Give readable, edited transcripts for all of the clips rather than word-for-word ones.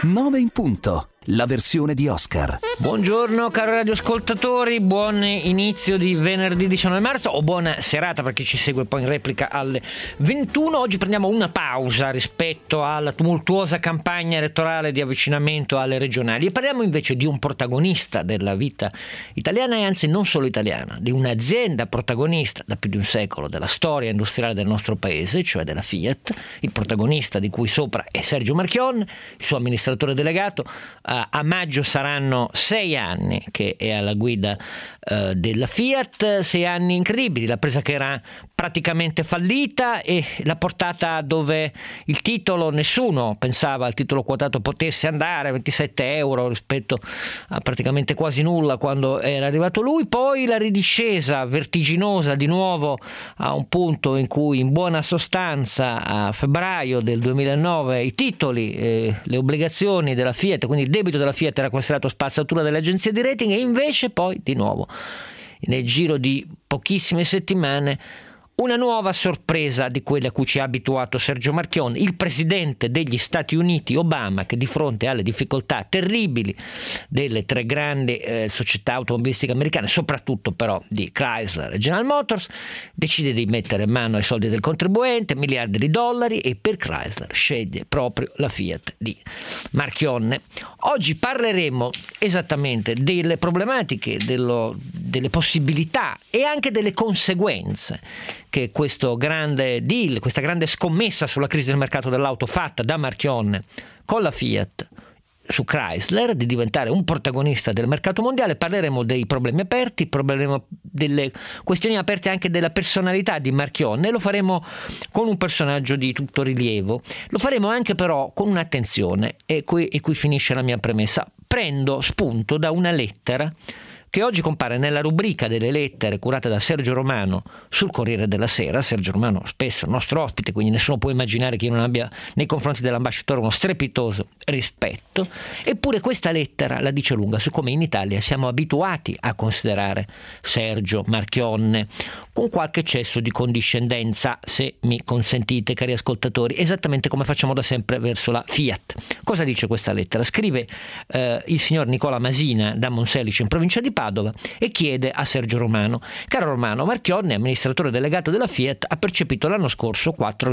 9 in punto. La versione di Oscar. Buongiorno cari radioascoltatori, buon inizio di venerdì 19 marzo o buona serata per chi ci segue poi in replica alle 21. Oggi prendiamo una pausa rispetto alla tumultuosa campagna elettorale di avvicinamento alle regionali e parliamo invece di un protagonista della vita italiana e anzi non solo italiana, di un'azienda protagonista da più di un secolo della storia industriale del nostro paese, cioè della Fiat. Il protagonista di cui sopra è Sergio Marchionne, il suo amministratore delegato. A maggio saranno 6 anni che è alla guida della Fiat, 6 anni incredibili, la presa che era praticamente fallita e l'ha portata dove il titolo, nessuno pensava al titolo quotato potesse andare, 27 euro rispetto a praticamente quasi nulla quando era arrivato lui, poi la ridiscesa vertiginosa di nuovo a un punto in cui in buona sostanza a febbraio del 2009 i titoli, le obbligazioni della Fiat, quindi il debito della Fiat era considerato spazzatura delle agenzie di rating e invece poi di nuovo nel giro di pochissime settimane una nuova sorpresa di quelle a cui ci ha abituato Sergio Marchionne, il presidente degli Stati Uniti Obama, che di fronte alle difficoltà terribili delle tre grandi società automobilistiche americane, soprattutto però di Chrysler e General Motors, decide di mettere mano ai soldi del contribuente, miliardi di dollari, e per Chrysler sceglie proprio la Fiat di Marchionne. Oggi parleremo esattamente delle problematiche, delle possibilità e anche delle conseguenze che questo grande deal, questa grande scommessa sulla crisi del mercato dell'auto fatta da Marchionne con la Fiat su Chrysler, di diventare un protagonista del mercato mondiale. Parleremo dei problemi aperti, parleremo delle questioni aperte anche della personalità di Marchionne, e lo faremo con un personaggio di tutto rilievo. Lo faremo anche però con un'attenzione, e qui finisce la mia premessa. Prendo spunto da una lettera che oggi compare nella rubrica delle lettere curata da Sergio Romano sul Corriere della Sera. Sergio Romano spesso il nostro ospite, quindi nessuno può immaginare che io non abbia nei confronti dell'ambasciatore uno strepitoso rispetto. Eppure questa lettera la dice lunga su come in Italia siamo abituati a considerare Sergio Marchionne con qualche eccesso di condiscendenza, se mi consentite cari ascoltatori, esattamente come facciamo da sempre verso la Fiat. Cosa dice questa lettera? Scrive il signor Nicola Masina da Monselice in provincia di Padova e chiede a Sergio Romano: caro Romano, Marchionne, amministratore delegato della Fiat, ha percepito l'anno scorso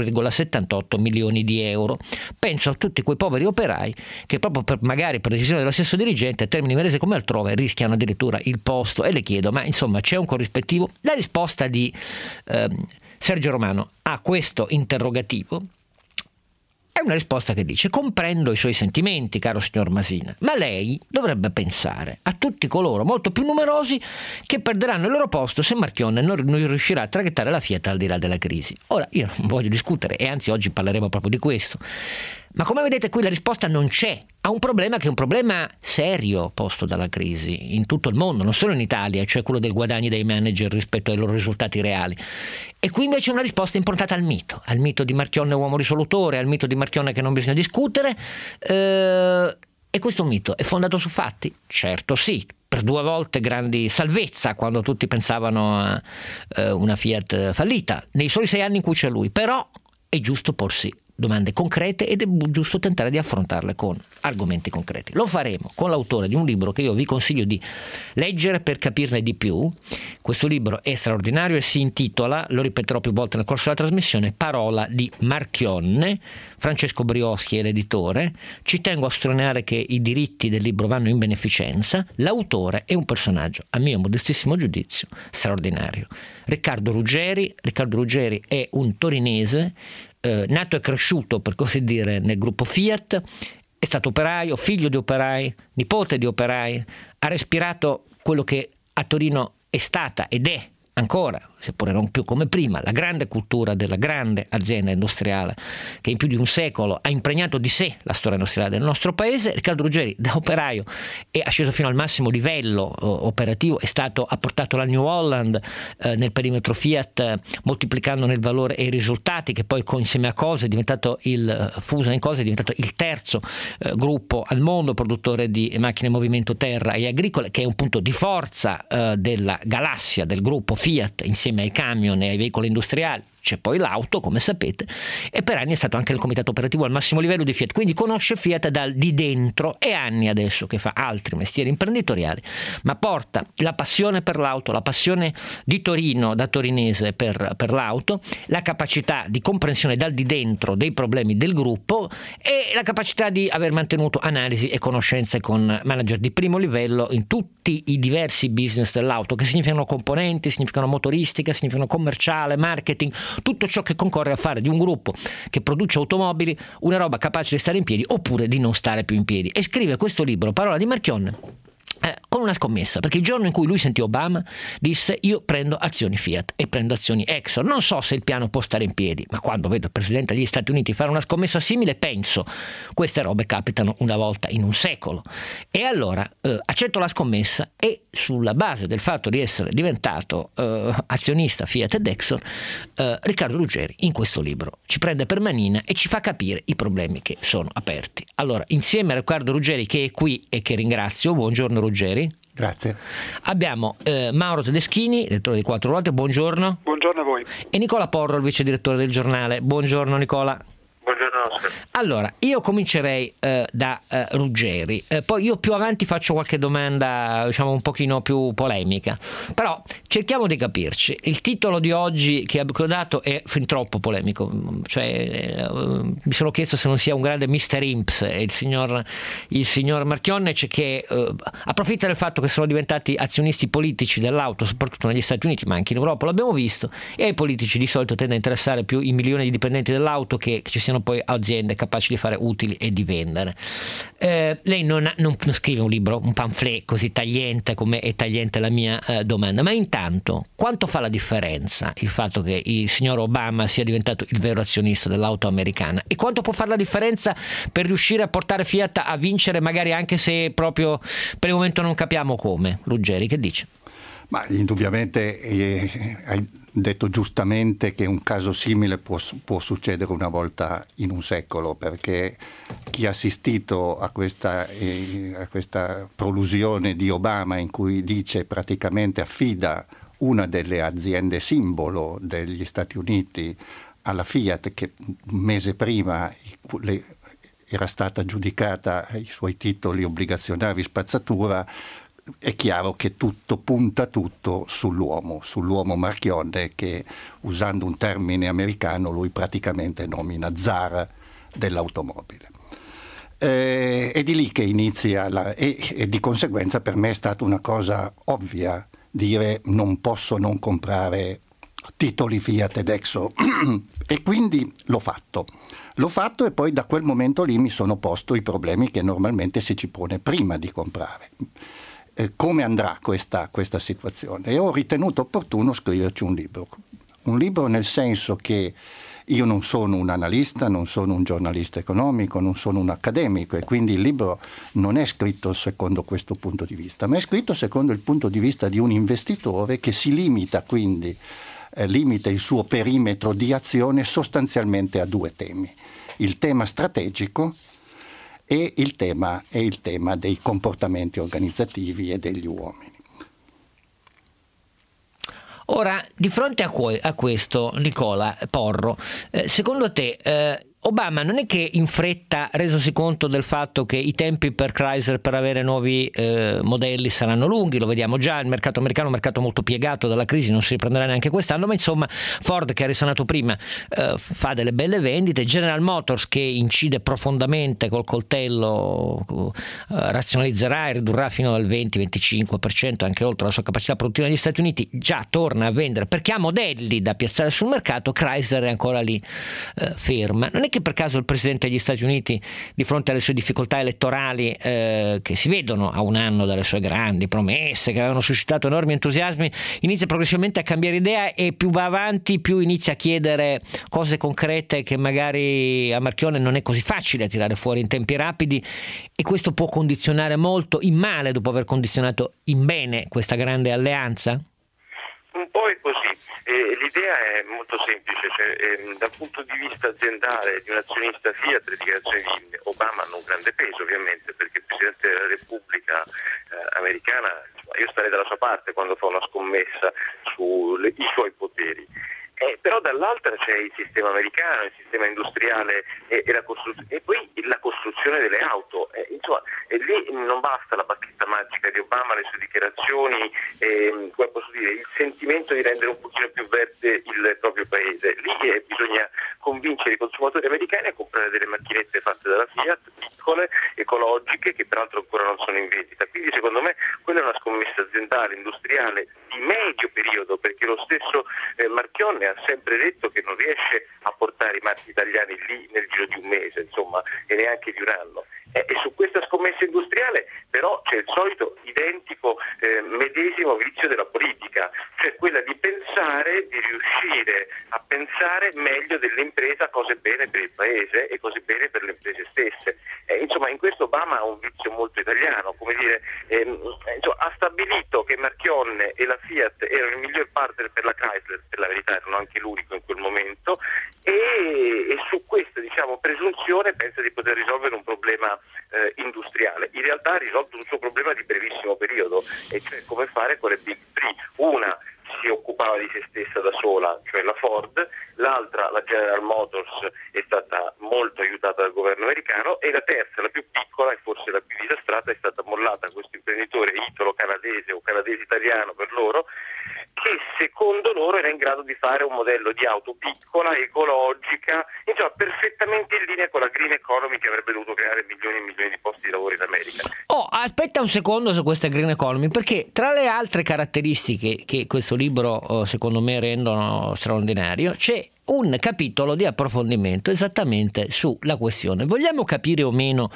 4,78 milioni di euro. Penso a tutti quei poveri operai che proprio magari per decisione dello stesso dirigente a Termini Imerese come altrove rischiano addirittura il posto, e le chiedo, ma insomma c'è un corrispettivo? La risposta di Sergio Romano a questo interrogativo è una risposta che dice: comprendo i suoi sentimenti, caro signor Masina, ma lei dovrebbe pensare a tutti coloro molto più numerosi che perderanno il loro posto se Marchionne non riuscirà a traghettare la Fiat al di là della crisi. Ora, io non voglio discutere, e anzi oggi parleremo proprio di questo, ma come vedete qui la risposta non c'è a un problema che è un problema serio posto dalla crisi in tutto il mondo, non solo in Italia, cioè quello del guadagno dei manager rispetto ai loro risultati reali. E qui invece una risposta improntata al mito di Marchionne uomo risolutore, al mito di Marchionne che non bisogna discutere, e questo mito è fondato su fatti? Certo sì, per 2 volte grandi salvezza quando tutti pensavano a una Fiat fallita, nei soli 6 anni in cui c'è lui, però è giusto porsi domande concrete ed è giusto tentare di affrontarle con argomenti concreti. Lo faremo con l'autore di un libro che io vi consiglio di leggere per capirne di più. Questo libro è straordinario e si intitola, lo ripeterò più volte nel corso della trasmissione, Parola di Marchionne. Francesco Brioschi è l'editore. Ci tengo a sottolineare che i diritti del libro vanno in beneficenza. L'autore è un personaggio, a mio modestissimo giudizio, straordinario. Riccardo Ruggeri è un torinese, nato e cresciuto, per così dire, nel gruppo Fiat, è stato operaio, figlio di operai, nipote di operai, ha respirato quello che a Torino è stata ed è ancora, seppure non più come prima, la grande cultura della grande azienda industriale che in più di un secolo ha impregnato di sé la storia industriale del nostro paese. Riccardo Ruggeri, da operaio, è asceso fino al massimo livello operativo, ha portato la New Holland nel perimetro Fiat, moltiplicando nel valore e i risultati, che poi insieme a Cose è diventato il terzo gruppo al mondo produttore di macchine movimento terra e agricole, che è un punto di forza della galassia del gruppo Fiat insieme ai camion e ai veicoli industriali. c'è poi l'auto, come sapete, e per anni è stato anche il comitato operativo al massimo livello di Fiat, quindi conosce Fiat di dentro. È anni adesso che fa altri mestieri imprenditoriali, ma porta la passione per l'auto, la passione di Torino, da torinese, per l'auto, la capacità di comprensione dal di dentro dei problemi del gruppo e la capacità di aver mantenuto analisi e conoscenze con manager di primo livello in tutti i diversi business dell'auto, che significano componenti, significano motoristica, significano commerciale, marketing, tutto ciò che concorre a fare di un gruppo che produce automobili una roba capace di stare in piedi oppure di non stare più in piedi. E scrive questo libro, Parola di Marchionne, con una scommessa, perché il giorno in cui lui sentì Obama disse: io prendo azioni Fiat e prendo azioni Exxon, non so se il piano può stare in piedi, ma quando vedo il presidente degli Stati Uniti fare una scommessa simile penso queste robe capitano una volta in un secolo. E allora accetto la scommessa e sulla base del fatto di essere diventato azionista Fiat ed Exxon, Riccardo Ruggeri in questo libro ci prende per manina e ci fa capire i problemi che sono aperti. Allora, insieme a Riccardo Ruggeri, che è qui e che ringrazio, buongiorno Ruggeri. Grazie. Abbiamo Mauro Tedeschini, direttore di Quattro Ruote, buongiorno. Buongiorno a voi. E Nicola Porro, il vice direttore del giornale. Buongiorno Nicola. Buongiorno Oscar. Allora, io comincerei da Ruggeri, poi io più avanti faccio qualche domanda, diciamo, un pochino più polemica, però cerchiamo di capirci. Il titolo di oggi che ho dato è fin troppo polemico, cioè mi sono chiesto se non sia un grande Mr. Imps, il signor Marchionne, che approfitta del fatto che sono diventati azionisti politici dell'auto, soprattutto negli Stati Uniti, ma anche in Europa, l'abbiamo visto, e ai politici di solito tende a interessare più i milioni di dipendenti dell'auto che ci siano poi aziende capaci di fare utili e di vendere. Lei non scrive un libro, un pamphlet così tagliente come è tagliente la mia domanda, ma intanto quanto fa la differenza il fatto che il signor Obama sia diventato il vero azionista dell'auto americana, e quanto può fare la differenza per riuscire a portare Fiat a vincere, magari anche se proprio per il momento non capiamo come? Ruggeri, che dice? Ma indubbiamente hai detto giustamente che un caso simile può succedere una volta in un secolo, perché chi ha assistito a questa prolusione di Obama, in cui dice praticamente affida una delle aziende simbolo degli Stati Uniti alla Fiat, che un mese prima era stata giudicata i suoi titoli obbligazionari spazzatura, è chiaro che punta sull'uomo Marchionne, che, usando un termine americano, lui praticamente nomina zar dell'automobile. È di lì che inizia e di conseguenza per me è stata una cosa ovvia dire: non posso non comprare titoli Fiat ed Exxon e quindi l'ho fatto e poi da quel momento lì mi sono posto i problemi che normalmente si ci pone prima di comprare. Come andrà questa situazione? E ho ritenuto opportuno scriverci un libro nel senso che io non sono un analista, non sono un giornalista economico, non sono un accademico, e quindi il libro non è scritto secondo questo punto di vista, ma è scritto secondo il punto di vista di un investitore che si limita il suo perimetro di azione sostanzialmente a due temi: il tema strategico e il tema dei comportamenti organizzativi e degli uomini. Ora, di fronte a questo, Nicola Porro, secondo te Obama non è che in fretta, resosi conto del fatto che i tempi per Chrysler per avere nuovi modelli saranno lunghi, lo vediamo già, il mercato americano è un mercato molto piegato dalla crisi, non si riprenderà neanche quest'anno, ma insomma Ford, che ha risanato prima, fa delle belle vendite, General Motors, che incide profondamente col coltello, razionalizzerà e ridurrà fino al 20-25%, anche oltre la sua capacità produttiva negli Stati Uniti, già torna a vendere perché ha modelli da piazzare sul mercato. Chrysler è ancora lì ferma. Non è che per caso il presidente degli Stati Uniti, di fronte alle sue difficoltà elettorali che si vedono a un anno dalle sue grandi promesse che avevano suscitato enormi entusiasmi, inizia progressivamente a cambiare idea e più va avanti più inizia a chiedere cose concrete che magari a Marchionne non è così facile tirare fuori in tempi rapidi, e questo può condizionare molto in male dopo aver condizionato in bene questa grande alleanza? Un po' è così. L'idea è molto semplice, dal punto di vista aziendale di un azionista Fiat le dichiarazioni di Obama hanno un grande peso, ovviamente, perché il Presidente della Repubblica americana, io starei dalla sua parte quando fa una scommessa sui suoi poteri. Però dall'altra c'è il sistema americano, il sistema industriale e poi la costruzione delle auto. Insomma, lì non basta la bacchetta magica di Obama, le sue dichiarazioni, come posso dire, il sentimento di rendere un pochino più verde il proprio paese. Lì bisogna convincere i consumatori americani a comprare delle macchinette fatte dalla Fiat, piccole, ecologiche, che peraltro ancora non sono in vendita. Quindi secondo me quella è una scommessa aziendale, industriale di medio periodo, perché lo stesso Marchionne ha sempre detto che non riesce a portare i marchi italiani lì nel giro di un mese, insomma, e neanche di un anno. E su questa scommessa industriale però c'è il solito identico medesimo vizio della politica, cioè quella di pensare, di riuscire a pensare meglio dell'impresa cose bene per il paese e cose bene per le imprese stesse. Insomma, in questo Obama ha un vizio molto italiano, come dire, ha stabilito che Marchionne e la Fiat erano il miglior partner per la Chrysler, per la verità erano anche l'unico in quel momento, e su questa, diciamo, presunzione pensa di poter risolvere un problema industriale. In realtà ha risolto un suo problema di brevissimo periodo, e cioè come fare con le Big Three. Una si occupava di se stessa da sola, cioè la Ford, l'altra, la General Motors, è stata molto aiutata dal governo americano, e la terza, la più piccola e forse la più disastrata, è stata mollata a questo imprenditore italo-canadese o canadese-italiano per loro, che secondo loro era in grado di fare un modello di auto piccola, ecologica, insomma perfettamente in linea con la green economy che avrebbe dovuto creare milioni e milioni di posti di lavoro in America. Aspetta un secondo su questa green economy, perché tra le altre caratteristiche che questo libro secondo me rendono straordinario c'è un capitolo di approfondimento esattamente sulla questione. Vogliamo capire o meno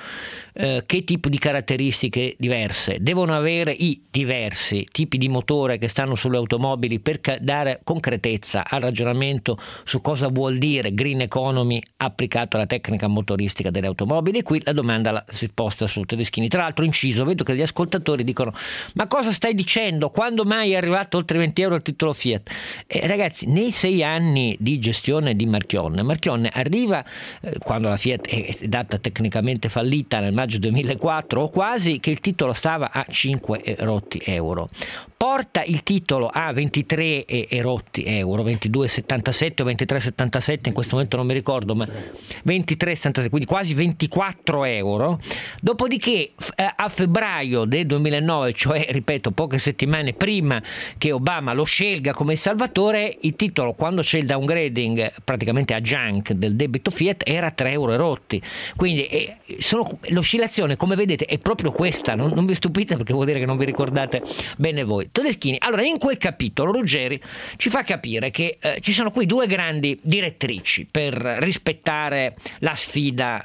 che tipo di caratteristiche diverse devono avere i diversi tipi di motore che stanno sulle automobili per dare concretezza al ragionamento su cosa vuol dire green economy applicato alla tecnica motoristica delle automobili. Qui la domanda si sposta su Tedeschini. Tra l'altro, inciso, vedo che gli ascoltatori dicono: ma cosa stai dicendo? Quando mai è arrivato oltre 20 euro il titolo Fiat? Ragazzi, nei 6 anni di gestione di Marchionne arriva, quando la Fiat è data tecnicamente fallita nel maggio 2004 o quasi, che il titolo stava a 5 rotti euro. Porta il titolo a 23 rotti euro, 22,77 o 23,77, in questo momento non mi ricordo, ma 23,77, quindi quasi 24 euro. Dopodiché a febbraio del 2009, cioè ripeto poche settimane prima che Obama lo scelga come salvatore, il titolo, quando c'è il downgrading praticamente a junk del debito Fiat, era 3 euro rotti. Quindi l'oscillazione, come vedete, è proprio questa, non vi stupite, perché vuol dire che non vi ricordate bene voi. Tedeschini, allora in quel capitolo Ruggeri ci fa capire che ci sono qui 2 grandi direttrici per rispettare la sfida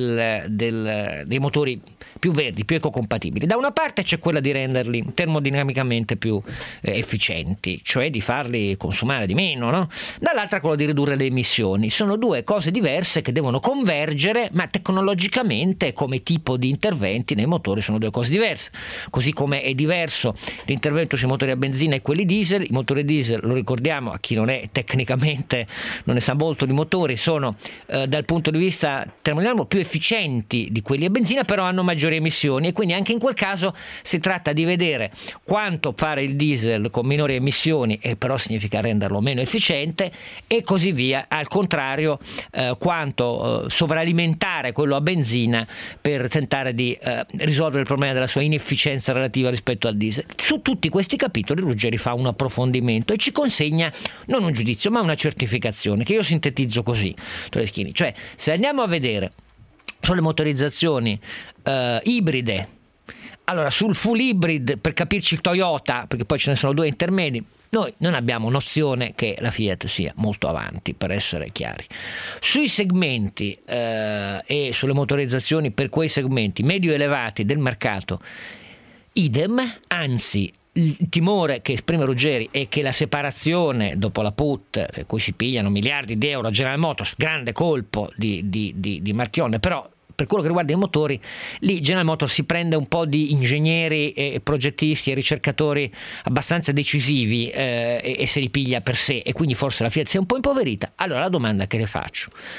dei motori più verdi, più ecocompatibili. Da una parte c'è quella di renderli termodinamicamente più efficienti, cioè di farli consumare di meno, no? Dall'altra quello di ridurre le emissioni. Sono 2 cose diverse che devono convergere, ma tecnologicamente come tipo di interventi nei motori sono 2 cose diverse. Così come è diverso l'intervento sui motori a benzina e quelli diesel. I motori diesel, lo ricordiamo a chi non è tecnicamente, non ne sa molto di motori, sono dal punto di vista termodinamico più efficienti di quelli a benzina, però hanno maggiori emissioni, e quindi anche in quel caso si tratta di vedere quanto fare il diesel con minori emissioni, e però significa renderlo meno efficiente, e così via. Al contrario, quanto sovralimentare quello a benzina per tentare di risolvere il problema della sua inefficienza relativa rispetto al diesel. Su tutti questi capitoli Ruggeri fa un approfondimento e ci consegna non un giudizio ma una certificazione, che io sintetizzo così, Todeschini. Cioè, se andiamo a vedere sulle motorizzazioni ibride, allora sul full hybrid, per capirci il Toyota, perché poi ce ne sono 2 intermedi, noi non abbiamo nozione che la Fiat sia molto avanti, per essere chiari. Sui segmenti e sulle motorizzazioni per quei segmenti medio elevati del mercato, idem, anzi il timore che esprime Ruggeri è che la separazione dopo la put, cui si pigliano miliardi di euro a General Motors, grande colpo di Marchionne, però per quello che riguarda i motori, lì General Motors si prende un po' di ingegneri e progettisti e ricercatori abbastanza decisivi e se li piglia per sé, e quindi forse la Fiat si è un po' impoverita. Allora la domanda che le faccio: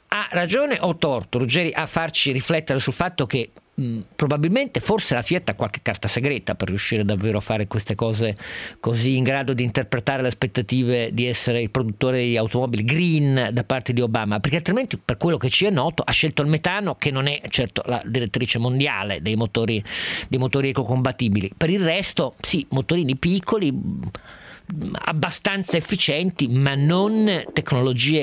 Ha ragione o torto Ruggeri a farci riflettere sul fatto che probabilmente forse la Fiat ha qualche carta segreta per riuscire davvero a fare queste cose così in grado di interpretare le aspettative di essere il produttore di automobili green da parte di Obama, perché altrimenti, per quello che ci è noto, ha scelto il metano, che non è certo la direttrice mondiale dei motori ecocompatibili. Per il resto sì, motorini piccoli abbastanza efficienti, ma non tecnologie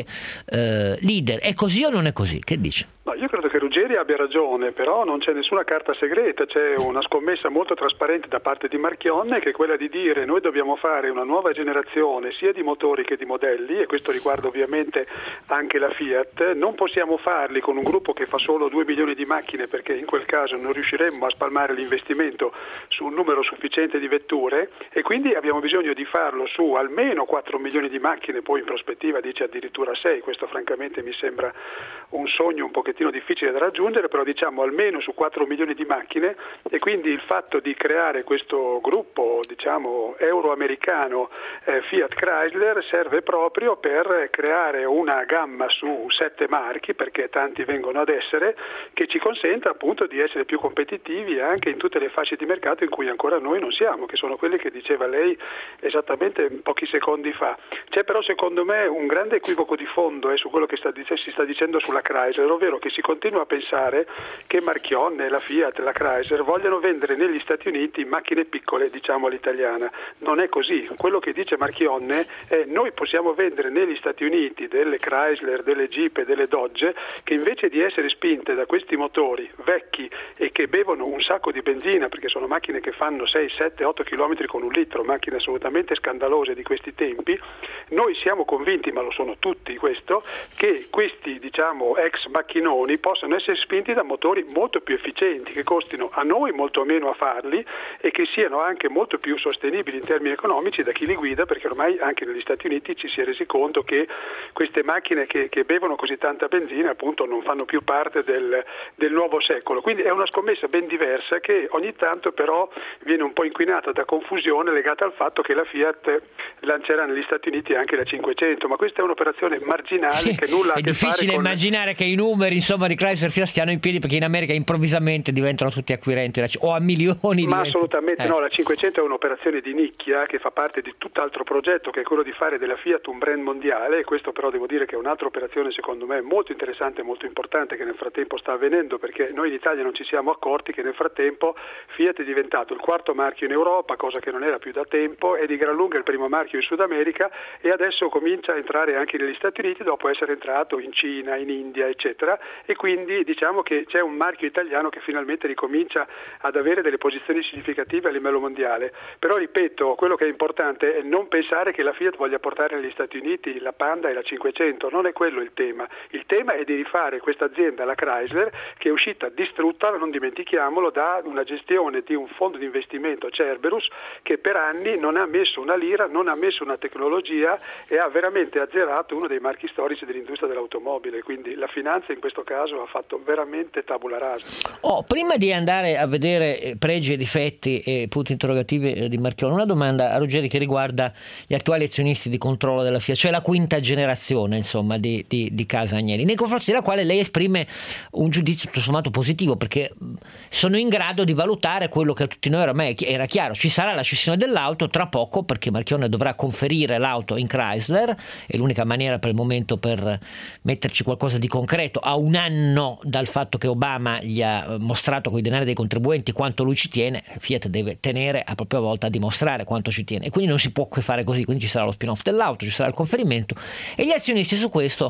leader. È così o non è così? Che dice? No, io credo che Ruggeri abbia ragione, però non c'è nessuna carta segreta, c'è una scommessa molto trasparente da parte di Marchionne, che è quella di dire: noi dobbiamo fare una nuova generazione sia di motori che di modelli, e questo riguarda ovviamente anche la Fiat. Non possiamo farli con un gruppo che fa solo 2 milioni di macchine, perché in quel caso non riusciremmo a spalmare l'investimento su un numero sufficiente di vetture, e quindi abbiamo bisogno di farlo su almeno 4 milioni di macchine, poi in prospettiva dice addirittura 6, questo francamente mi sembra un sogno un pochettino difficile da raggiungere, però diciamo almeno su 4 milioni di macchine. E quindi il fatto di creare questo gruppo, diciamo, euro-americano Fiat Chrysler serve proprio per creare una gamma su 7 marchi, perché tanti vengono ad essere, che ci consenta appunto di essere più competitivi anche in tutte le fasce di mercato in cui ancora noi non siamo, che sono quelle che diceva lei esattamente pochi secondi fa. C'è però secondo me un grande equivoco di fondo su quello che si sta dicendo sulla Chrysler, ovvero che si continua a pensare che Marchionne, la Fiat, la Chrysler vogliano vendere negli Stati Uniti macchine piccole, diciamo all'italiana. Non è così. Quello che dice Marchionne è: noi possiamo vendere negli Stati Uniti delle Chrysler, delle Jeep e delle Dodge che invece di essere spinte da questi motori vecchi e che bevono un sacco di benzina, perché sono macchine che fanno 6, 7, 8 km con un litro, macchine assolutamente scandalose di questi tempi, noi siamo convinti, ma lo sono tutti questo, che questi diciamo ex macchinoni possono essere spinti da motori molto più efficienti, che costino a noi molto meno a farli e che siano anche molto più sostenibili in termini economici da chi li guida, perché ormai anche negli Stati Uniti ci si è resi conto che queste macchine che bevono così tanta benzina appunto non fanno più parte del nuovo secolo. Quindi è una scommessa ben diversa, che ogni tanto però viene un po' inquinata da confusione legata al fatto che la Fiat lancerà negli Stati Uniti anche la 500, ma questa è un'operazione marginale, sì, che nulla ha a che fare con... È difficile immaginare che i numeri insomma di Chrysler Fiat stiano in piedi, perché in America improvvisamente diventano tutti acquirenti o a milioni ma assolutamente no, la 500 è un'operazione di nicchia che fa parte di tutt'altro progetto, che è quello di fare della Fiat un brand mondiale, e questo però devo dire che è un'altra operazione secondo me molto interessante e molto importante, che nel frattempo sta avvenendo, perché noi in Italia non ci siamo accorti che nel frattempo Fiat è diventato il 4º marchio in Europa, cosa che non era più da tempo, è di gran lunga il primo marchio in Sud America, e adesso comincia a entrare anche negli Stati Uniti dopo essere entrato in Cina, in India eccetera, e quindi diciamo che c'è un marchio italiano che finalmente ricomincia ad avere delle posizioni significative a livello mondiale. Però ripeto, quello che è importante è non pensare che la Fiat voglia portare negli Stati Uniti la Panda e la 500, non è quello il tema è di rifare questa azienda, la Chrysler, che è uscita distrutta, non dimentichiamolo, da una gestione di un fondo di investimento Cerberus, che per anni non ha messo una lira, non ha messo una tecnologia e ha veramente azzerato uno dei marchi storici dell'industria dell'automobile. Quindi la finanza in questo caso ha fatto veramente tabula rasa. Prima di andare a vedere pregi e difetti e punti interrogativi di Marchionne, una domanda a Ruggeri che riguarda gli attuali azionisti di controllo della Fiat, cioè la quinta generazione insomma di Casa Agnelli, nei confronti della quale lei esprime un giudizio tutto sommato positivo, perché sono in grado di valutare quello che a tutti noi ormai era chiaro: ci sarà la cessione dell'auto tra poco, perché Marchionne dovrà conferire l'auto in Chrysler, è l'unica maniera per il momento per metterci qualcosa di concreto a un anno dal fatto che Obama gli ha mostrato con i denari dei contribuenti quanto lui ci tiene. Fiat deve tenere a propria volta a dimostrare quanto ci tiene, e quindi non si può fare così, quindi ci sarà lo spin-off dell'auto, ci sarà il conferimento, e gli azionisti su questo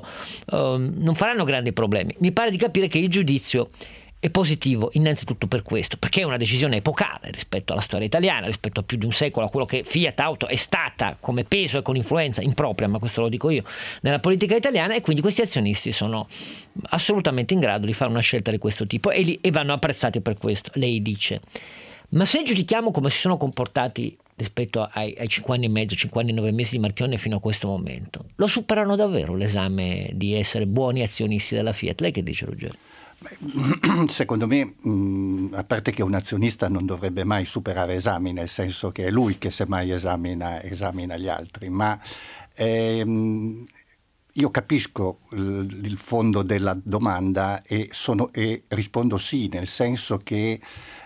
non faranno grandi problemi. Mi pare di capire che il giudizio è positivo innanzitutto per questo, perché è una decisione epocale rispetto alla storia italiana, rispetto a più di un secolo, a quello che Fiat Auto è stata come peso e con influenza impropria, ma questo lo dico io, nella politica italiana, e quindi questi azionisti sono assolutamente in grado di fare una scelta di questo tipo e vanno apprezzati per questo. Lei dice: ma se giudichiamo come si sono comportati rispetto ai 5 anni e mezzo, 5 anni e 9 mesi di Marchionne fino a questo momento, lo superano davvero l'esame di essere buoni azionisti della Fiat? Lei che dice, Ruggeri? Secondo me, a parte che un azionista non dovrebbe mai superare esami, nel senso che è lui che semmai esamina gli altri, ma io capisco il fondo della domanda e rispondo sì, nel senso che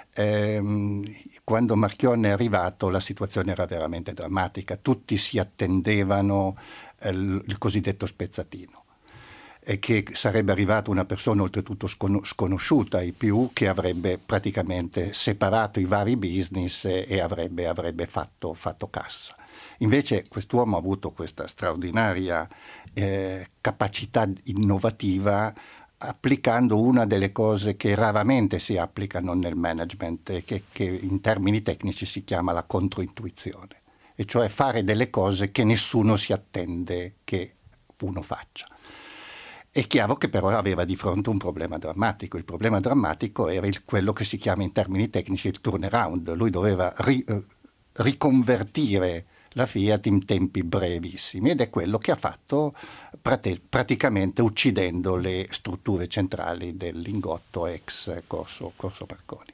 quando Marchionne è arrivato la situazione era veramente drammatica, tutti si attendevano il cosiddetto spezzatino, e che sarebbe arrivata una persona oltretutto sconosciuta ai più, che avrebbe praticamente separato i vari business e avrebbe fatto cassa. Invece quest'uomo ha avuto questa straordinaria capacità innovativa, applicando una delle cose che raramente si applicano nel management, che in termini tecnici si chiama la controintuizione, e cioè fare delle cose che nessuno si attende che uno faccia. È chiaro che però aveva di fronte un problema drammatico. Il problema drammatico era quello che si chiama in termini tecnici il turnaround. Lui doveva riconvertire la Fiat in tempi brevissimi, ed è quello che ha fatto praticamente uccidendo le strutture centrali del Lingotto ex Corso Marconi.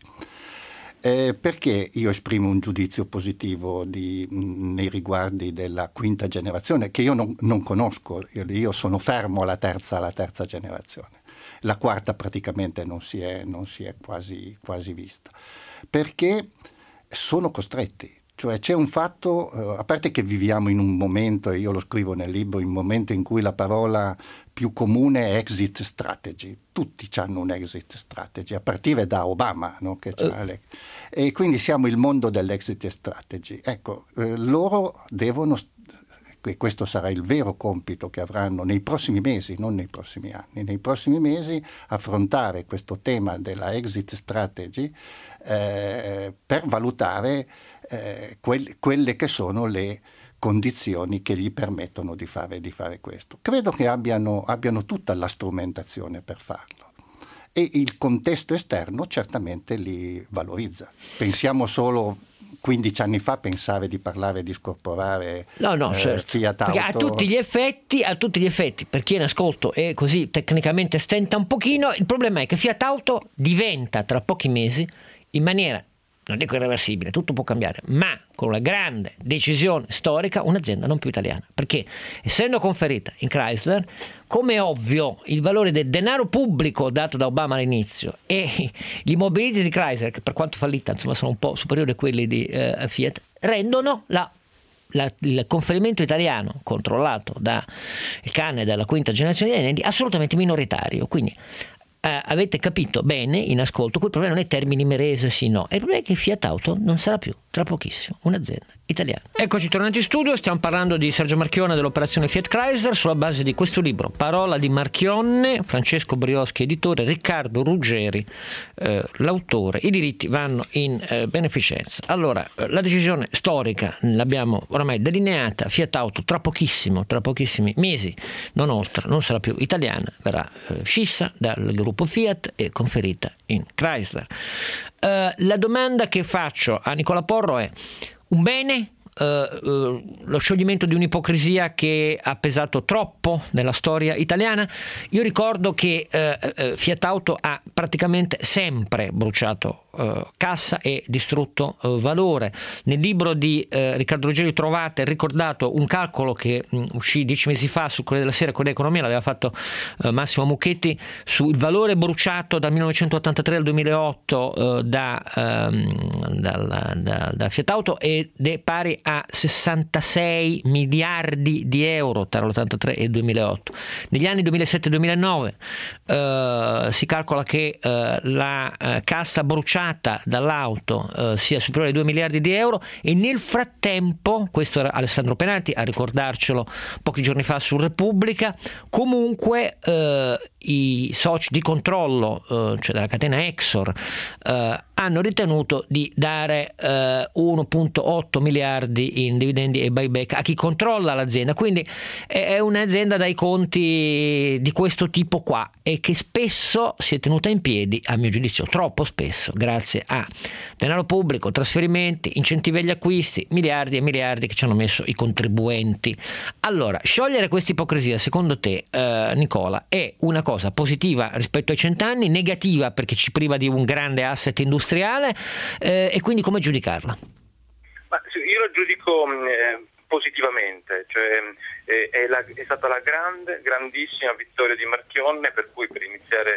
Perché io esprimo un giudizio positivo nei riguardi della quinta generazione, che io non conosco, io sono fermo alla terza generazione. La quarta praticamente non si è quasi vista, perché sono costretti. Cioè c'è un fatto, a parte che viviamo in un momento, e io lo scrivo nel libro, in un momento in cui la parola più comune è exit strategy. Tutti hanno un exit strategy, a partire da Obama, no? E quindi siamo il mondo dell'exit strategy. Ecco, loro devono, e questo sarà il vero compito che avranno nei prossimi mesi, non nei prossimi anni, nei prossimi mesi, affrontare questo tema della exit strategy per valutare quelle che sono le condizioni che gli permettono di fare questo. Credo che abbiano tutta la strumentazione per farlo, e il contesto esterno certamente li valorizza. Pensiamo solo 15 anni fa pensare di parlare di scorporare certo. Fiat Auto. Perché a tutti gli effetti, per chi è in ascolto e così tecnicamente stenta un pochino, il problema è che Fiat Auto diventa tra pochi mesi, in maniera, non dico irreversibile, tutto può cambiare, ma con una grande decisione storica, un'azienda non più italiana, perché essendo conferita in Chrysler, come è ovvio, il valore del denaro pubblico dato da Obama all'inizio e gli immobilisti di Chrysler, che per quanto fallita insomma sono un po' superiori a quelli di Fiat, rendono il conferimento italiano controllato da il cane della quinta generazione di aziende assolutamente minoritario. Quindi avete capito bene in ascolto, quel problema non è Termini Imerese sì no, il problema è che Fiat Auto non sarà più tra pochissimo un'azienda italiana. Eccoci tornati in studio, stiamo parlando di Sergio Marchionne dell'operazione Fiat Chrysler sulla base di questo libro Parola di Marchionne, Francesco Brioschi editore, Riccardo Ruggeri l'autore. I diritti vanno in beneficenza. Allora, la decisione storica l'abbiamo oramai delineata, Fiat Auto tra pochissimi mesi, non oltre, non sarà più italiana, verrà scissa dal gruppo Fiat e conferita in Chrysler. La domanda che faccio a Nicola Porro è: un bene? Lo scioglimento di un'ipocrisia che ha pesato troppo nella storia italiana? Io ricordo che Fiat Auto ha praticamente sempre bruciato cassa e distrutto valore. Nel libro di Riccardo Ruggeri trovate ricordato un calcolo che uscì 10 mesi fa sul Corriere della Sera, Corriere dell'Economia, l'aveva fatto Massimo Mucchetti, sul valore bruciato dal 1983 al 2008 da Fiat Auto, ed è pari a 66 miliardi di euro tra l'83 e il 2008. Negli anni 2007-2009 si calcola che la cassa bruciata dall'auto sia superiore ai 2 miliardi di euro, e nel frattempo, questo era Alessandro Penati a ricordarcelo pochi giorni fa su Repubblica, comunque i soci di controllo, cioè della catena Exor, hanno ritenuto di dare 1,8 miliardi in dividendi e buyback a chi controlla l'azienda. Quindi è un'azienda dai conti di questo tipo qua, e che spesso si è tenuta in piedi, a mio giudizio troppo spesso, grazie a denaro pubblico, trasferimenti, incentivi agli acquisti, miliardi e miliardi che ci hanno messo i contribuenti. Allora, sciogliere questa ipocrisia, secondo te, Nicola, è una cosa positiva rispetto ai 100 anni, negativa perché ci priva di un grande asset industriale, e quindi come giudicarla? Ma io lo giudico positivamente, cioè è stata la grandissima vittoria di Marchionne, per cui per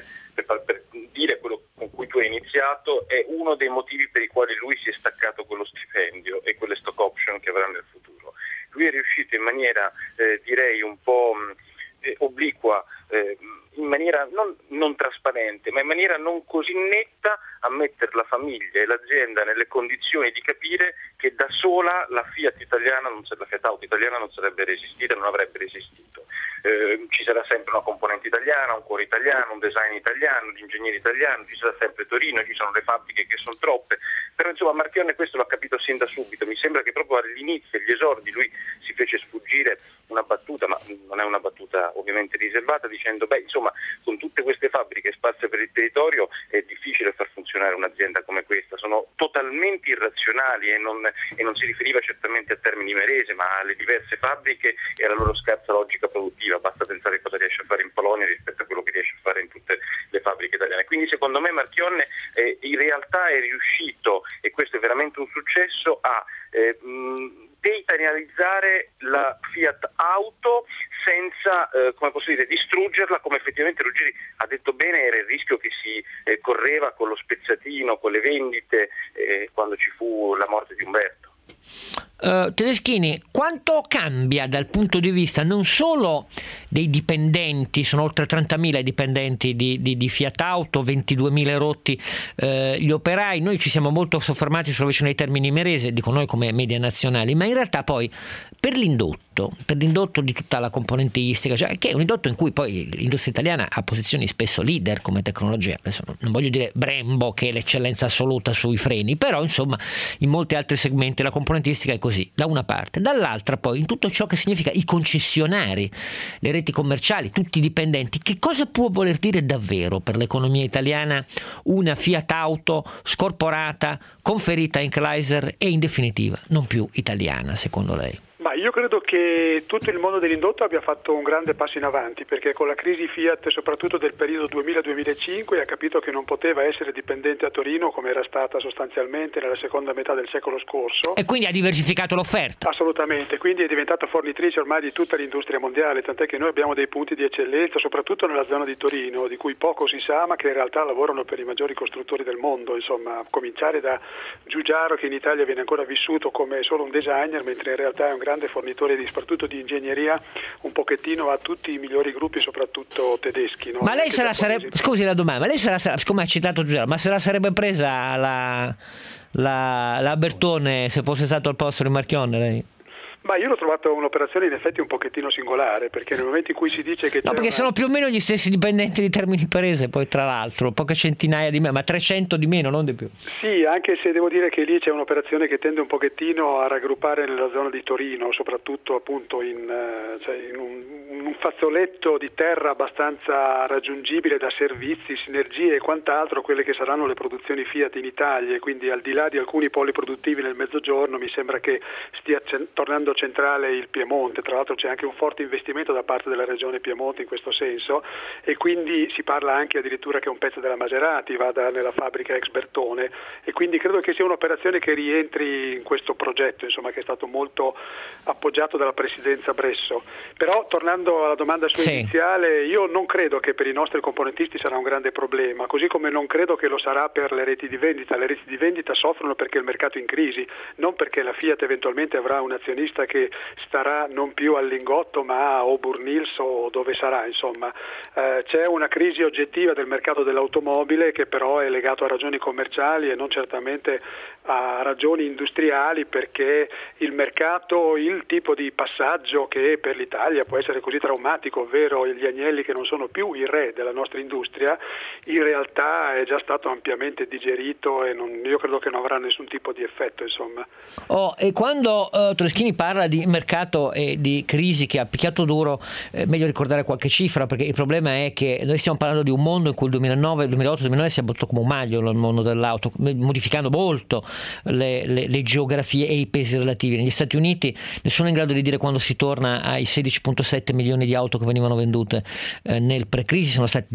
dire quello con cui tu hai iniziato, è uno dei motivi per i quali lui si è staccato quello stipendio e quelle stock option che avrà nel futuro. Lui è riuscito in maniera direi un po' obliqua, in maniera non trasparente, ma in maniera non così netta, a mettere la famiglia e l'azienda nelle condizioni di capire che da sola la Fiat Auto italiana non sarebbe resistita, non avrebbe resistito. Ci sarà sempre una componente italiana, un cuore italiano, un design italiano, gli ingegneri italiani, ci sarà sempre Torino, ci sono le fabbriche che sono troppe, però insomma Marchionne questo l'ha capito sin da subito. Mi sembra che proprio all'inizio, agli esordi, lui si fece sfuggire una battuta, ma non è una battuta ovviamente riservata, dicendo insomma, con tutte queste fabbriche sparse per il territorio è difficile far funzionare un'azienda come questa, sono totalmente irrazionali e non si riferiva certamente a Termini Imerese, ma alle diverse fabbriche e alla loro scarsa logica produttiva. Basta pensare a cosa riesce a fare in Polonia rispetto a quello che riesce a fare in tutte le fabbriche italiane. Quindi secondo me Marchionne in realtà è riuscito, e questo è veramente un successo, a deitalianizzare la Fiat Auto senza, come posso dire, distruggerla, come effettivamente Ruggeri ha detto bene, era il rischio che si correva con lo spezzatino, con le vendite, quando ci fu la morte di Umberto. Tedeschini, quanto cambia dal punto di vista non solo dei dipendenti, sono oltre 30.000 i dipendenti di Fiat Auto, 22.000 rotti gli operai, noi ci siamo molto soffermati sulla questione dei Termini Imerese, dico noi come media nazionali, ma in realtà poi per l'indotto di tutta la componentistica, cioè, che è un indotto in cui poi l'industria italiana ha posizioni spesso leader come tecnologia. Adesso non voglio dire Brembo che è l'eccellenza assoluta sui freni, però insomma in molti altri segmenti la componentistica è così, da una parte, dall'altra poi in tutto ciò che significa i concessionari, le reti commerciali, tutti i dipendenti. Che cosa può voler dire davvero per l'economia italiana una Fiat Auto scorporata, conferita in Chrysler e in definitiva non più italiana, secondo lei? Ma io credo che tutto il mondo dell'indotto abbia fatto un grande passo in avanti, perché con la crisi Fiat, soprattutto del periodo 2000-2005, ha capito che non poteva essere dipendente a Torino come era stata sostanzialmente nella seconda metà del secolo scorso. E quindi ha diversificato l'offerta. Assolutamente, quindi è diventata fornitrice ormai di tutta l'industria mondiale, tant'è che noi abbiamo dei punti di eccellenza, soprattutto nella zona di Torino, di cui poco si sa, ma che in realtà lavorano per i maggiori costruttori del mondo, insomma, a cominciare da Giugiaro, che in Italia viene ancora vissuto come solo un designer, mentre in realtà è un grande fornitore soprattutto di ingegneria, un pochettino a tutti i migliori gruppi, soprattutto tedeschi. No? Ma lei scusi la domanda, ma lei siccome ha citato Giugiaro, ma se la sarebbe presa la Bertone se fosse stato al posto di Marchionne lei? Ma io l'ho trovato un'operazione in effetti un pochettino singolare, perché nel momento in cui si dice che perché sono più o meno gli stessi dipendenti di Termini Imerese, poi tra l'altro poche centinaia di meno, ma 300 di meno, non di più. Sì, anche se devo dire che lì c'è un'operazione che tende un pochettino a raggruppare nella zona di Torino, soprattutto appunto in un fazzoletto di terra abbastanza raggiungibile da servizi, sinergie e quant'altro, quelle che saranno le produzioni Fiat in Italia, e quindi al di là di alcuni poli produttivi nel mezzogiorno mi sembra che stia tornando centrale il Piemonte. Tra l'altro c'è anche un forte investimento da parte della regione Piemonte in questo senso, e quindi si parla anche addirittura che un pezzo della Maserati vada nella fabbrica ex Bertone, e quindi credo che sia un'operazione che rientri in questo progetto, insomma, che è stato molto appoggiato dalla presidenza Bresso. Però tornando alla domanda sua iniziale, io non credo che per i nostri componentisti sarà un grande problema, così come non credo che lo sarà per le reti di vendita. Le reti di vendita soffrono perché il mercato è in crisi, non perché la Fiat eventualmente avrà un azionista che starà non più al Lingotto ma a Auburn-Hills o dove sarà, insomma. C'è una crisi oggettiva del mercato dell'automobile che però è legato a ragioni commerciali e non certamente a ragioni industriali, perché il mercato, il tipo di passaggio che per l'Italia può essere così traumatico, ovvero gli agnelli che non sono più i re della nostra industria, in realtà è già stato ampiamente digerito e io credo che non avrà nessun tipo di effetto, insomma. E quando Todeschini parla di mercato e di crisi che ha picchiato duro, meglio ricordare qualche cifra, perché il problema è che noi stiamo parlando di un mondo in cui il 2009, 2008, 2009 si è botto come un maglio nel mondo dell'auto, modificando molto le geografie e i pesi relativi. Negli Stati Uniti nessuno è in grado di dire quando si torna ai 16,7 milioni di auto che venivano vendute nel pre-crisi, sono stati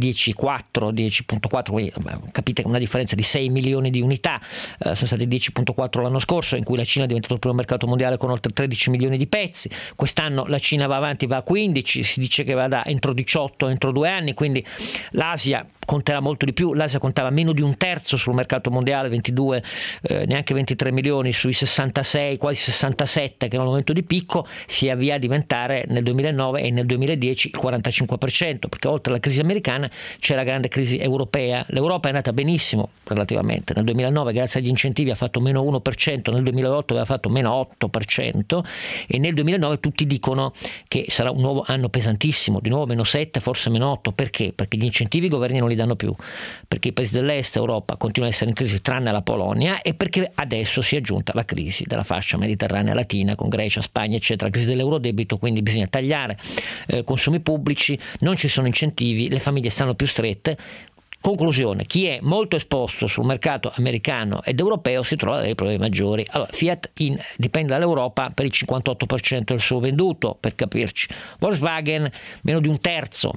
10,4, quindi capite una differenza di 6 milioni di unità, sono stati 10,4 l'anno scorso, in cui la Cina è diventato il primo mercato mondiale con oltre 13 14 milioni di pezzi. Quest'anno la Cina va avanti, va a 15, si dice che vada entro 18 entro 2 anni, quindi l'Asia conterà molto di più. L'Asia contava meno di un terzo sul mercato mondiale, 22 neanche 23 milioni sui 66, quasi 67 che era il momento di picco, si avvia a diventare nel 2009 e nel 2010 il 45%, perché oltre alla crisi americana c'è la grande crisi europea. L'Europa è andata benissimo relativamente, nel 2009 grazie agli incentivi ha fatto meno 1%, nel 2008 aveva fatto meno 8% e nel 2009 tutti dicono che sarà un nuovo anno pesantissimo, di nuovo meno 7, forse meno 8. Perché? Perché gli incentivi i governi non li danno più, perché i paesi dell'est Europa continuano ad essere in crisi tranne la Polonia, e perché adesso si è aggiunta la crisi della fascia mediterranea latina con Grecia, Spagna eccetera, la crisi dell'eurodebito, quindi bisogna tagliare consumi pubblici, non ci sono incentivi, le famiglie stanno più strette. Conclusione: chi è molto esposto sul mercato americano ed europeo si trova dei problemi maggiori. Allora, Fiat dipende dall'Europa per il 58% del suo venduto, per capirci. Volkswagen meno di un terzo,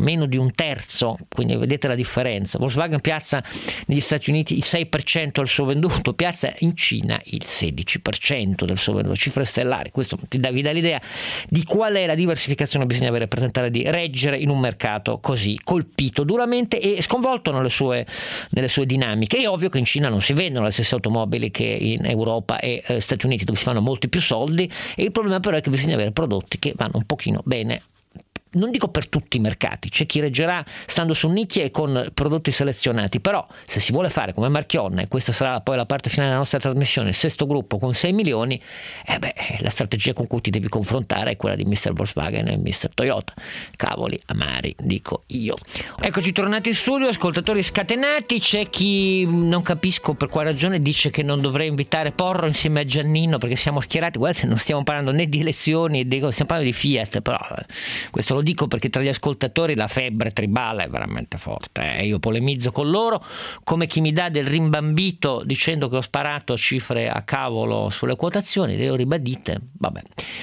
quindi vedete la differenza. Volkswagen piazza negli Stati Uniti il 6% del suo venduto, piazza in Cina il 16% del suo venduto, cifre stellari. Questo vi dà l'idea di qual è la diversificazione che bisogna avere per tentare di reggere in un mercato così colpito duramente e sconvolto nelle sue dinamiche. È ovvio che in Cina non si vendono le stesse automobili che in Europa e Stati Uniti, dove si fanno molti più soldi, e il problema però è che bisogna avere prodotti che vanno un pochino bene. Non dico per tutti i mercati, c'è chi reggerà stando su nicchie e con prodotti selezionati, però se si vuole fare come Marchionne, e questa sarà poi la parte finale della nostra trasmissione, il sesto gruppo con 6 milioni, la strategia con cui ti devi confrontare è quella di Mr. Volkswagen e Mr. Toyota. Cavoli amari, dico io. Eccoci tornati in studio, ascoltatori scatenati. C'è chi, non capisco per quale ragione, dice che non dovrei invitare Porro insieme a Giannino perché siamo schierati. Guardate, non stiamo parlando né di elezioni, stiamo parlando di Fiat, però questo lo dico perché tra gli ascoltatori la febbre tribale è veramente forte. Io polemizzo con loro come chi mi dà del rimbambito dicendo che ho sparato cifre a cavolo sulle quotazioni, le ho ribadite. Vabbè.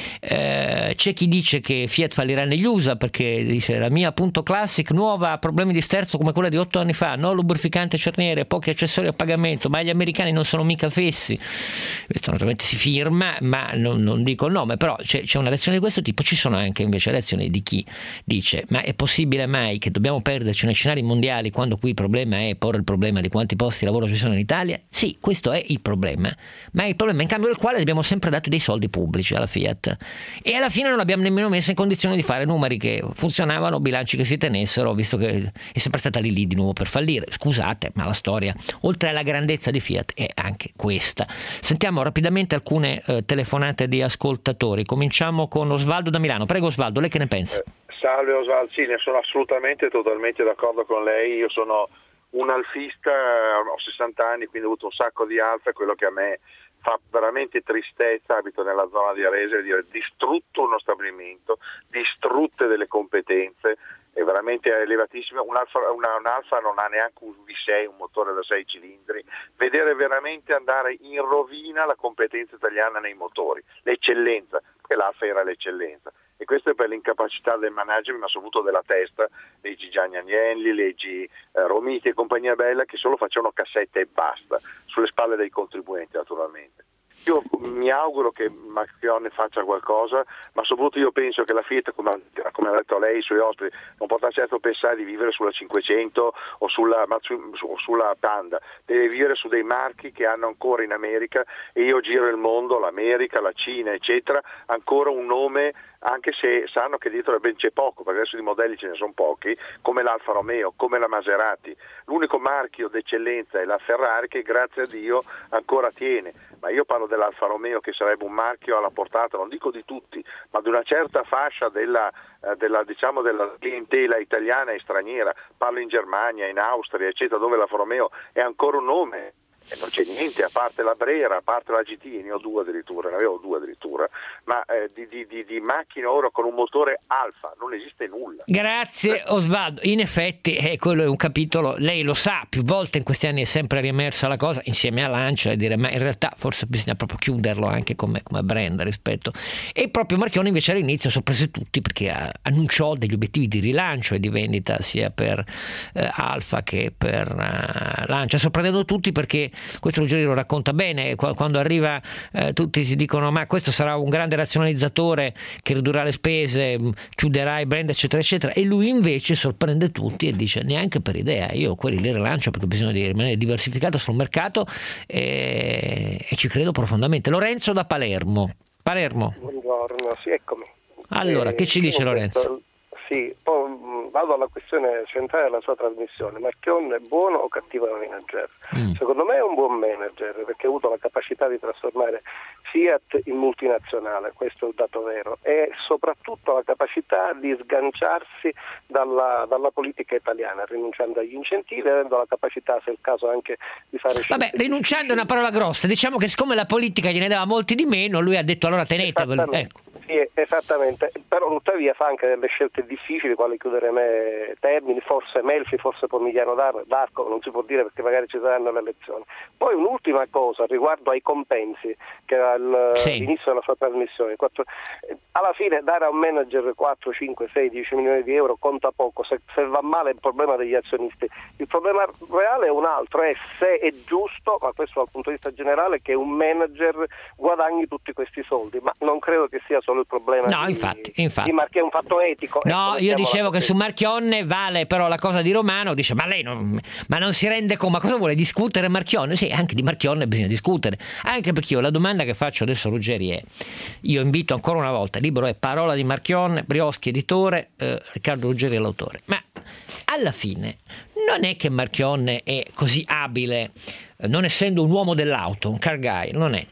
C'è chi dice che Fiat fallirà negli USA perché dice la mia Punto Classic nuova ha problemi di sterzo come quella di 8 anni fa, no lubrificante cerniere, pochi accessori a pagamento, ma gli americani non sono mica fessi. Questo naturalmente si firma, ma non dico il nome, però c'è una lezione di questo tipo. Ci sono anche invece lezioni di chi dice ma è possibile mai che dobbiamo perderci nei scenari mondiali quando qui il problema è porre il problema di quanti posti di lavoro ci sono in Italia? Sì, questo è il problema, ma è il problema in cambio del quale abbiamo sempre dato dei soldi pubblici alla Fiat e alla fine non l'abbiamo nemmeno messa in condizione di fare numeri che funzionavano, bilanci che si tenessero, visto che è sempre stata lì di nuovo per fallire. Scusate, ma la storia oltre alla grandezza di Fiat è anche questa. Sentiamo rapidamente alcune telefonate di ascoltatori. Cominciamo con Osvaldo da Milano. Prego Osvaldo, lei che ne pensa? Salve Osvaldo, sì, ne sono assolutamente totalmente d'accordo con lei. Io sono un alfista, ho 60 anni, quindi ho avuto un sacco di alfa, e quello che a me fa veramente tristezza, abito nella zona di Arese, dire distrutto uno stabilimento, distrutte delle competenze, è veramente elevatissima. Un alfa non ha neanche un V6, un motore da 6 cilindri, vedere veramente andare in rovina la competenza italiana nei motori, l'eccellenza, perché l'alfa era l'eccellenza. E questo è per l'incapacità del management, ma soprattutto della testa, leggi Gianni Agnelli, leggi Romiti e compagnia bella, che solo facevano cassette e basta, sulle spalle dei contribuenti naturalmente. Io mi auguro che Marchionne faccia qualcosa, ma soprattutto io penso che la Fiat, come ha detto lei, i suoi ospiti, non potrà certo pensare di vivere sulla 500 o sulla Panda, deve vivere su dei marchi che hanno ancora in America, e io giro il mondo, l'America, la Cina eccetera, ancora un nome, anche se sanno che dietro c'è poco, perché adesso di modelli ce ne sono pochi, come l'Alfa Romeo, come la Maserati. L'unico marchio d'eccellenza è la Ferrari, che grazie a Dio ancora tiene, ma io parlo dell'Alfa Romeo, che sarebbe un marchio alla portata, non dico di tutti, ma di una certa fascia della clientela italiana e straniera. Parlo in Germania, in Austria eccetera, dove l'Alfa Romeo è ancora un nome. E non c'è niente, a parte la Brera, a parte la GT, ne avevo due addirittura, ma di macchine ora con un motore alfa non esiste nulla. Grazie Osvaldo, in effetti quello è un capitolo, lei lo sa, più volte in questi anni è sempre riemersa la cosa insieme a Lancia, e dire ma in realtà forse bisogna proprio chiuderlo anche come brand rispetto. E proprio Marchionne invece all'inizio sorprese tutti perché annunciò degli obiettivi di rilancio e di vendita sia per Alfa che per Lancia, sorprendendo tutti perché questo Ruggeri lo racconta bene, quando arriva tutti si dicono ma questo sarà un grande razionalizzatore che ridurrà le spese, chiuderà i brand eccetera eccetera, e lui invece sorprende tutti e dice neanche per idea, io quelli li rilancio perché bisogna di rimanere diversificato sul mercato e ci credo profondamente. Lorenzo da Palermo. Buongiorno, sì, eccomi. Allora, che ci dice Lorenzo? Sì, poi vado alla questione centrale della sua trasmissione. Marchionne è buono o cattivo manager? Secondo me è un buon manager perché ha avuto la capacità di trasformare Fiat in multinazionale, questo è un dato vero, e soprattutto la capacità di sganciarsi dalla politica italiana, rinunciando agli incentivi, avendo la capacità, se è il caso, anche di fare Vabbè, rinunciando è una parola grossa, diciamo che siccome la politica gliene dava molti di meno, lui ha detto allora tenetevelo. Ecco. Sì, esattamente, però tuttavia fa anche delle scelte difficili, quali chiudere Termini, forse Melfi, forse Pomigliano d'Arco, non si può dire perché magari ci saranno le elezioni. Poi un'ultima cosa riguardo ai compensi, che era l'inizio della sua trasmissione. Alla fine dare a un manager 4, 5, 6, 10 milioni di euro conta poco, se va male è il problema degli azionisti. Il problema reale è un altro, è se è giusto, ma questo dal punto di vista generale, che un manager guadagni tutti questi soldi, ma non credo che sia solo il problema infatti. di Marchionne, è un fatto etico. No, io dicevo che su Marchionne vale però la cosa di Romano, dice ma lei non si rende conto, ma cosa vuole discutere Marchionne? Sì, anche di Marchionne bisogna discutere, anche perché io la domanda che faccio adesso a Ruggeri è, io invito ancora una volta, il libro è Parola di Marchionne, Brioschi editore, Riccardo Ruggeri è l'autore, ma alla fine non è che Marchionne è così abile, non essendo un uomo dell'auto, un car guy, non è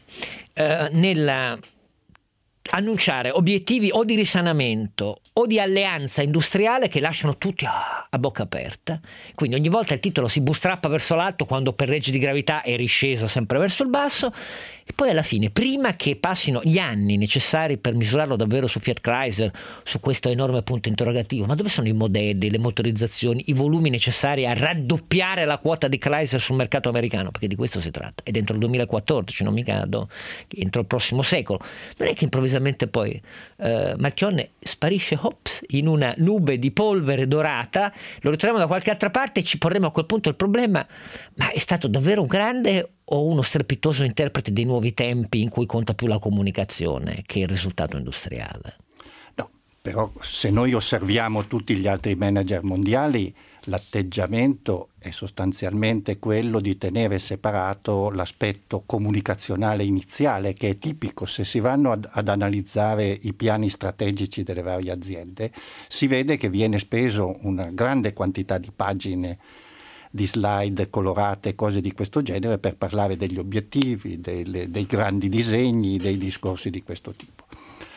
nella annunciare obiettivi o di risanamento o di alleanza industriale che lasciano tutti a bocca aperta. Quindi ogni volta il titolo si bootstrappa verso l'alto quando per legge di gravità è risceso sempre verso il basso, e poi alla fine, prima che passino gli anni necessari per misurarlo davvero su Fiat Chrysler, su questo enorme punto interrogativo, ma dove sono i modelli, le motorizzazioni, i volumi necessari a raddoppiare la quota di Chrysler sul mercato americano, perché di questo si tratta, e dentro il 2014, non mica entro il prossimo secolo. Non è che improvvisamente poi Marchionne sparisce in una nube di polvere dorata, lo ritroviamo da qualche altra parte e ci porremo a quel punto il problema, ma è stato davvero un grande o uno strepitoso interprete dei nuovi tempi in cui conta più la comunicazione che il risultato industriale? No, però se noi osserviamo tutti gli altri manager mondiali, l'atteggiamento è sostanzialmente quello di tenere separato l'aspetto comunicazionale iniziale, che è tipico. Se si vanno ad analizzare i piani strategici delle varie aziende, si vede che viene speso una grande quantità di pagine, di slide colorate, cose di questo genere, per parlare degli obiettivi, dei grandi disegni, dei discorsi di questo tipo.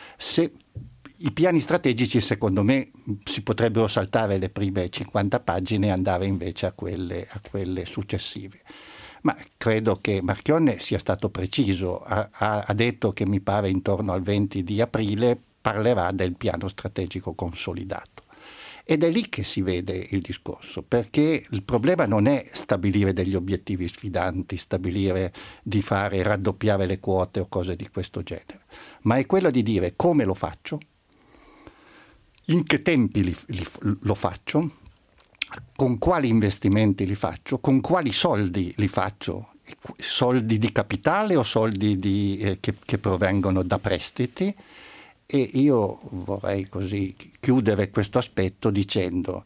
I piani strategici, secondo me, si potrebbero saltare le prime 50 pagine e andare invece a quelle successive. Ma credo che Marchionne sia stato preciso, ha detto che mi pare intorno al 20 di aprile parlerà del piano strategico consolidato. Ed è lì che si vede il discorso, perché il problema non è stabilire degli obiettivi sfidanti, stabilire di fare raddoppiare le quote o cose di questo genere, ma è quello di dire come lo faccio, in che tempi lo faccio, con quali investimenti li faccio, con quali soldi li faccio, soldi di capitale o soldi che provengono da prestiti. E io vorrei così chiudere questo aspetto dicendo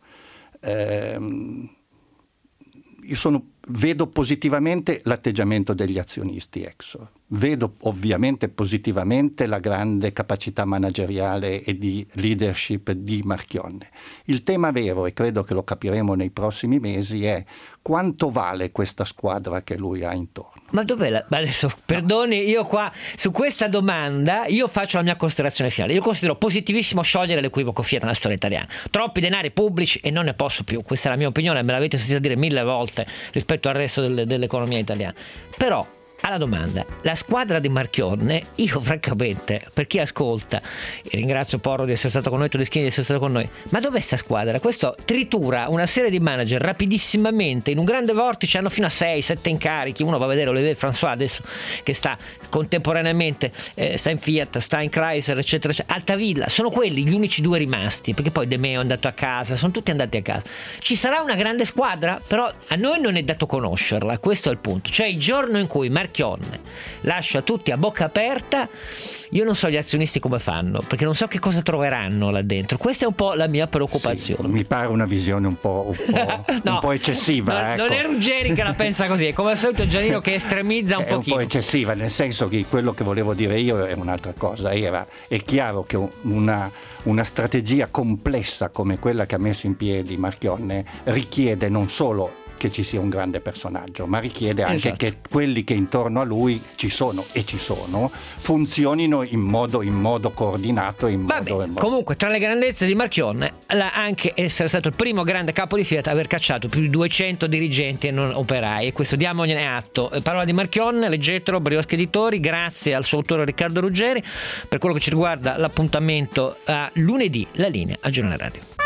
vedo positivamente l'atteggiamento degli azionisti Exor, vedo ovviamente positivamente la grande capacità manageriale e di leadership di Marchionne. Il tema vero, e credo che lo capiremo nei prossimi mesi, è quanto vale questa squadra che lui ha intorno. Ma dov'è adesso, perdoni, io qua su questa domanda io faccio la mia considerazione finale. Io considero positivissimo sciogliere l'equivoco Fiat nella storia italiana. Troppi denari pubblici e non ne posso più. Questa è la mia opinione, me l'avete sentita dire 1000 volte rispetto al resto dell'economia italiana. Però alla domanda, la squadra di Marchionne, io francamente, per chi ascolta, e ringrazio Porro di essere stato con noi, Todeschini di essere stato con noi, ma dov'è sta squadra? Questo tritura una serie di manager rapidissimamente, in un grande vortice, hanno fino a 6-7 incarichi, uno va a vedere Olivier François adesso che sta contemporaneamente, sta in Fiat, sta in Chrysler, eccetera, eccetera. Altavilla, sono quelli gli unici due rimasti, perché poi De Meo è andato a casa, sono tutti andati a casa. Ci sarà una grande squadra, però a noi non è dato conoscerla, questo è il punto, cioè il giorno in cui Marchionne lascia tutti a bocca aperta, io non so gli azionisti come fanno, perché non so che cosa troveranno là dentro. Questa è un po' la mia preoccupazione. Sì, mi pare una visione un po' no, un po' eccessiva. Non è Ruggeri che la pensa così, è come al solito Giannino che estremizza un pochino. È un po' eccessiva, nel senso che quello che volevo dire io è un'altra cosa. È chiaro che una strategia complessa come quella che ha messo in piedi Marchionne richiede non solo che ci sia un grande personaggio, ma richiede anche che quelli che intorno a lui ci sono funzionino in modo coordinato. Comunque, tra le grandezze di Marchionne, anche essere stato il primo grande capo di Fiat a aver cacciato più di 200 dirigenti e non operai, e questo diamogliene atto. Parola di Marchionne, leggetelo, Brioschi Editori. Grazie al suo autore Riccardo Ruggeri. Per quello che ci riguarda, l'appuntamento a lunedì, la linea al Giornale Radio.